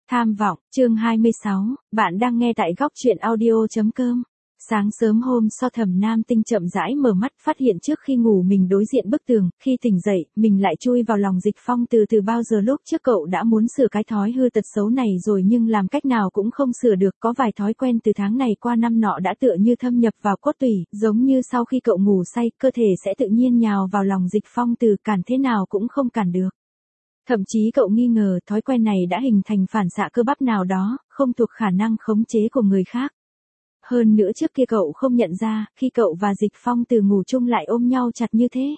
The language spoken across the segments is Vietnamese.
Tham vọng, chương 26, bạn đang nghe tại góc truyện audio.com. Sáng sớm hôm sau Thẩm Nam Tinh chậm rãi mở mắt, phát hiện trước khi ngủ mình đối diện bức tường, khi tỉnh dậy, mình lại chui vào lòng Dịch Phong từ bao giờ lúc trước cậu đã muốn sửa cái thói hư tật xấu này rồi nhưng làm cách nào cũng không sửa được, có vài thói quen từ tháng này qua năm nọ đã tựa như thâm nhập vào cốt tủy, giống như sau khi cậu ngủ say, cơ thể sẽ tự nhiên nhào vào lòng Dịch Phong cản thế nào cũng không cản được. Thậm chí cậu nghi ngờ thói quen này đã hình thành phản xạ cơ bắp nào đó, không thuộc khả năng khống chế của người khác. Hơn nữa trước kia cậu không nhận ra, khi cậu và Dịch Phong ngủ chung lại ôm nhau chặt như thế.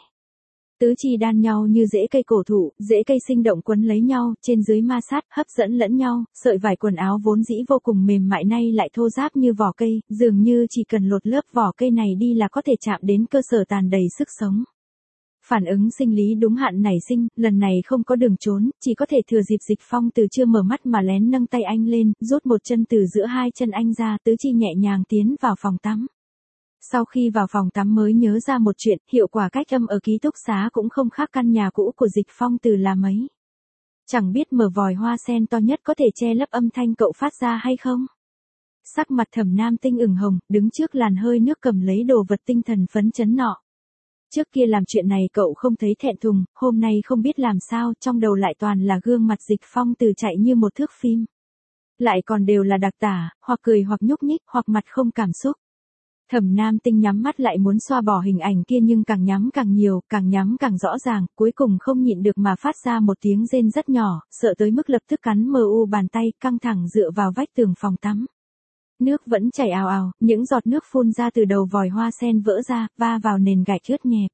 Tứ chi đan nhau như rễ cây cổ thụ, rễ cây sinh động quấn lấy nhau, trên dưới ma sát, hấp dẫn lẫn nhau, sợi vải quần áo vốn dĩ vô cùng mềm mại nay lại thô ráp như vỏ cây, dường như chỉ cần lột lớp vỏ cây này đi là có thể chạm đến cơ sở tàn đầy sức sống. Phản ứng sinh lý đúng hạn nảy sinh, lần này không có đường trốn, chỉ có thể thừa dịp Dịch Phong chưa mở mắt mà lén nâng tay anh lên, rút một chân từ giữa hai chân anh ra, tứ chi nhẹ nhàng tiến vào phòng tắm. Sau khi vào phòng tắm mới nhớ ra một chuyện, hiệu quả cách âm ở ký túc xá cũng không khác căn nhà cũ của Dịch Phong là mấy. Chẳng biết mở vòi hoa sen to nhất có thể che lấp âm thanh cậu phát ra hay không? Sắc mặt Thẩm Nam Tinh ửng hồng, đứng trước làn hơi nước cầm lấy đồ vật tinh thần phấn chấn nọ. Trước kia làm chuyện này cậu không thấy thẹn thùng, hôm nay không biết làm sao, trong đầu lại toàn là gương mặt Dịch Phong chạy như một thước phim. Lại còn đều là đặc tả, hoặc cười hoặc nhúc nhích, hoặc mặt không cảm xúc. Thẩm Nam Tinh nhắm mắt lại muốn xoa bỏ hình ảnh kia nhưng càng nhắm càng nhiều, càng nhắm càng rõ ràng, cuối cùng không nhịn được mà phát ra một tiếng rên rất nhỏ, sợ tới mức lập tức cắn mờ u bàn tay, căng thẳng dựa vào vách tường phòng tắm. Nước vẫn chảy ào ào, những giọt nước phun ra từ đầu vòi hoa sen vỡ ra, va vào nền gạch ướt nhẹp.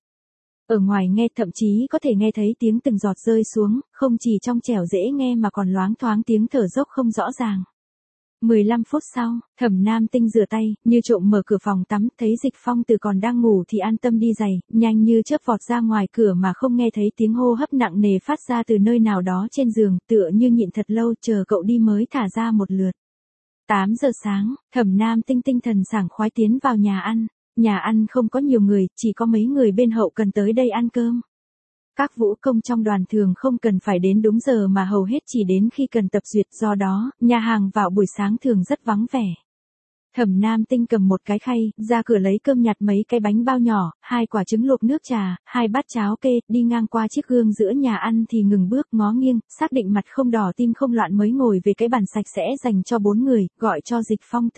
Ở ngoài nghe thậm chí có thể nghe thấy tiếng từng giọt rơi xuống, không chỉ trong trẻo dễ nghe mà còn loáng thoáng tiếng thở dốc không rõ ràng. 15 phút sau, Thẩm Nam Tinh rửa tay, như trộm mở cửa phòng tắm, thấy Dịch Phong còn đang ngủ thì an tâm đi giày, nhanh như chớp vọt ra ngoài cửa mà không nghe thấy tiếng hô hấp nặng nề phát ra từ nơi nào đó trên giường, tựa như nhịn thật lâu chờ cậu đi mới thả ra một lượt. 8 giờ sáng, Thẩm Nam Tinh tinh thần sảng khoái tiến vào nhà ăn. Nhà ăn không có nhiều người, chỉ có mấy người bên hậu cần tới đây ăn cơm. Các vũ công trong đoàn thường không cần phải đến đúng giờ mà hầu hết chỉ đến khi cần tập duyệt, do đó, nhà hàng vào buổi sáng thường rất vắng vẻ. Thẩm Nam Tinh cầm một cái khay, ra cửa lấy cơm, nhặt mấy cái bánh bao nhỏ, 2 quả trứng luộc nước trà, 2 bát cháo kê, đi ngang qua chiếc gương giữa nhà ăn thì ngừng bước, ngó nghiêng, xác định mặt không đỏ tim không loạn mới ngồi về cái bàn sạch sẽ dành cho 4 người, gọi cho Dịch Phong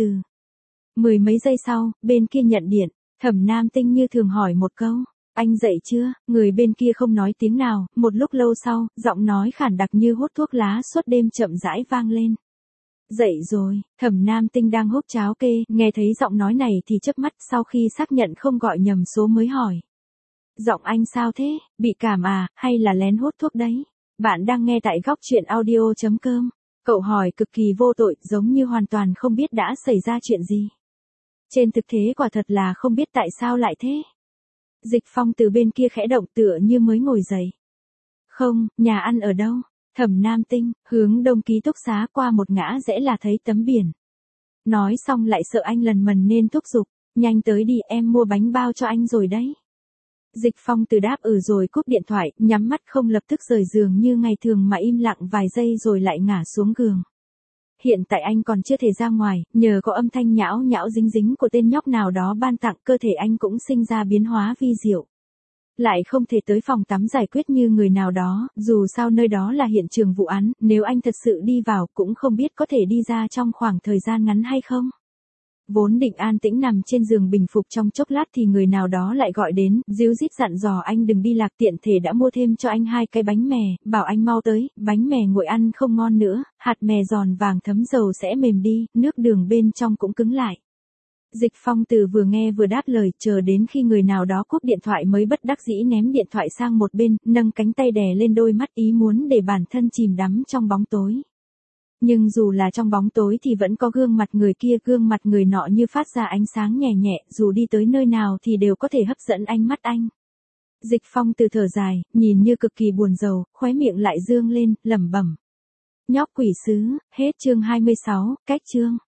10 mấy giây sau, bên kia nhận điện, Thẩm Nam Tinh như thường hỏi một câu, anh dậy chưa? Người bên kia không nói tiếng nào, một lúc lâu sau, giọng nói khản đặc như hút thuốc lá suốt đêm chậm rãi vang lên. Dậy rồi, Thẩm Nam Tinh đang húp cháo kê, nghe thấy giọng nói này thì chớp mắt, sau khi xác nhận không gọi nhầm số mới hỏi. Giọng anh sao thế, bị cảm à, hay là lén hút thuốc đấy? Bạn đang nghe tại góc truyện audio.com. Cậu hỏi cực kỳ vô tội, giống như hoàn toàn không biết đã xảy ra chuyện gì. Trên thực tế quả thật là không biết tại sao lại thế. Dịch Phong từ bên kia khẽ động tựa như mới ngồi dậy. Không, nhà ăn ở đâu? Thẩm Nam Tinh, hướng đông ký túc xá qua một ngã rẽ là thấy tấm biển. Nói xong lại sợ anh lần mần nên thúc giục, nhanh tới đi, em mua bánh bao cho anh rồi đấy. Dịch Phong đáp rồi cúp điện thoại, nhắm mắt không lập tức rời giường như ngày thường mà im lặng vài giây rồi lại ngả xuống giường. Hiện tại anh còn chưa thể ra ngoài, nhờ có âm thanh nhão nhão dính dính của tên nhóc nào đó ban tặng, cơ thể anh cũng sinh ra biến hóa vi diệu. Lại không thể tới phòng tắm giải quyết như người nào đó, dù sao nơi đó là hiện trường vụ án, nếu anh thật sự đi vào cũng không biết có thể đi ra trong khoảng thời gian ngắn hay không. Vốn định an tĩnh nằm trên giường bình phục trong chốc lát thì người nào đó lại gọi đến, díu dít dặn dò anh đừng đi lạc, tiện thể đã mua thêm cho anh 2 cái bánh mè, bảo anh mau tới, bánh mè nguội ăn không ngon nữa, hạt mè giòn vàng thấm dầu sẽ mềm đi, nước đường bên trong cũng cứng lại. Dịch Phong vừa nghe vừa đáp lời, chờ đến khi người nào đó cúp điện thoại mới bất đắc dĩ ném điện thoại sang một bên, nâng cánh tay đè lên đôi mắt ý muốn để bản thân chìm đắm trong bóng tối. Nhưng dù là trong bóng tối thì vẫn có gương mặt người kia, gương mặt người nọ như phát ra ánh sáng nhẹ nhẹ, dù đi tới nơi nào thì đều có thể hấp dẫn ánh mắt anh. Dịch Phong thở dài, nhìn như cực kỳ buồn rầu, khóe miệng lại dương lên, lẩm bẩm. Nhóc quỷ sứ, hết chương 26, cách chương.